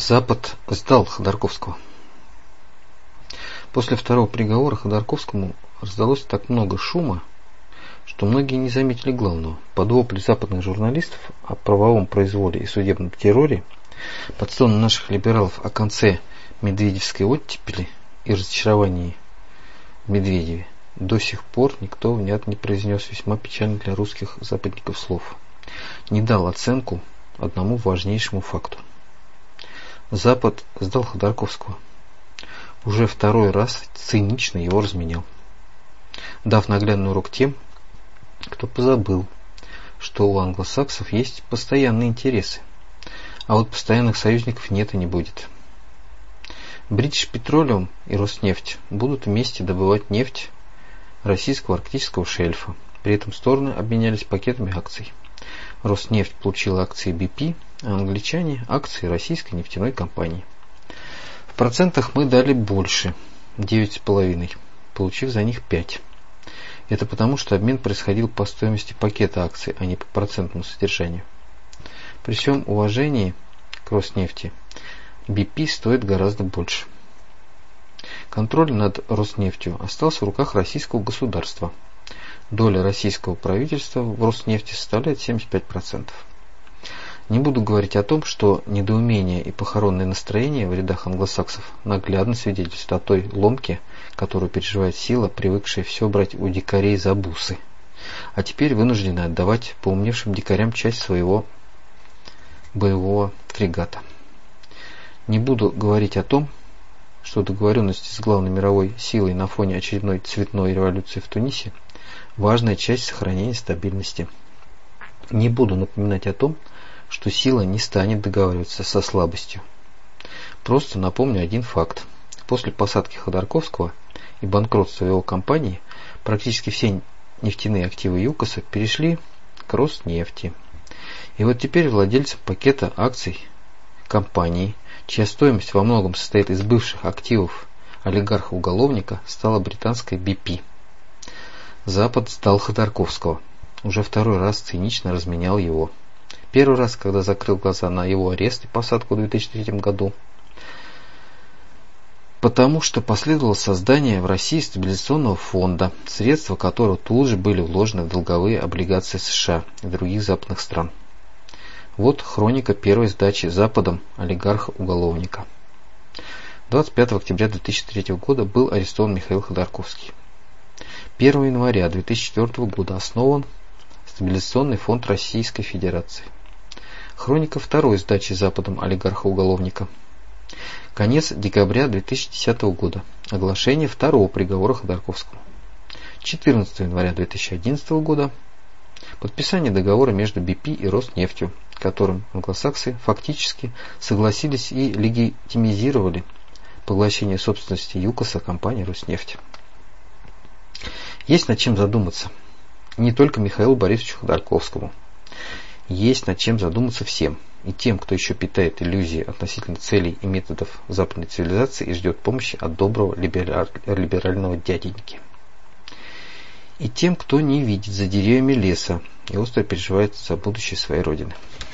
Запад сдал Ходорковского. После второго приговора Ходорковскому раздалось так много шума, что многие не заметили главного. Под вопли западных журналистов о правовом произволе и судебном терроре, под стоны наших либералов о конце медведевской оттепели и разочаровании в Медведеве, до сих пор никто внятно не произнес весьма печальных для русских западников слов, не дал оценку одному важнейшему факту. Запад сдал Ходорковского. Уже второй раз цинично его разменял, дав наглядный урок тем, кто позабыл, что у англосаксов есть постоянные интересы, а вот постоянных союзников нет и не будет. British Petroleum и Роснефть будут вместе добывать нефть российского арктического шельфа. При этом стороны обменялись пакетами акций. Роснефть получила акции BP, а англичане – акции российской нефтяной компании. В процентах мы дали больше – 9,5, получив за них 5. Это потому, что обмен происходил по стоимости пакета акций, а не по процентному содержанию. При всем уважении к Роснефти, BP стоит гораздо больше. Контроль над Роснефтью остался в руках российского государства. Доля российского правительства в Роснефти составляет 75%. Не буду говорить о том, что недоумение и похоронное настроение в рядах англосаксов наглядно свидетельствует о той ломке, которую переживает сила, привыкшая все брать у дикарей за бусы, а теперь вынуждена отдавать поумневшим дикарям часть своего боевого фрегата. Не буду говорить о том, что договоренности с главной мировой силой на фоне очередной цветной революции в Тунисе – важная часть сохранения стабильности. Не буду напоминать о том, что сила не станет договариваться со слабостью. Просто напомню один факт. После посадки Ходорковского и банкротства его компании практически все нефтяные активы ЮКОСа перешли к Роснефти. И вот теперь владельцем пакета акций компании, чья стоимость во многом состоит из бывших активов олигарха-уголовника, стала британская BP. Запад сдал Ходорковского. Уже второй раз цинично разменял его. Первый раз, когда закрыл глаза на его арест и посадку в 2003 году, потому что последовало создание в России стабилизационного фонда, средства которого тут же были вложены в долговые облигации США и других западных стран. Вот хроника первой сдачи Западом олигарха-уголовника. 25 октября 2003 года был арестован Михаил Ходорковский. 1 января 2004 года основан Стабилизационный фонд Российской Федерации. Хроника второй сдачи Западом олигарха-уголовника. Конец декабря 2010 года. Оглашение второго приговора Ходорковскому. 14 января 2011 года. Подписание договора между BP и Роснефтью, которым англосаксы фактически согласились и легитимизировали поглощение собственности ЮКОСа компании Роснефть. Есть над чем задуматься. Не только Михаилу Борисовичу Ходорковскому. Есть над чем задуматься всем. И тем, кто еще питает иллюзии относительно целей и методов западной цивилизации и ждет помощи от доброго либерального дяденьки. И тем, кто не видит за деревьями леса и остро переживает за будущее своей родины.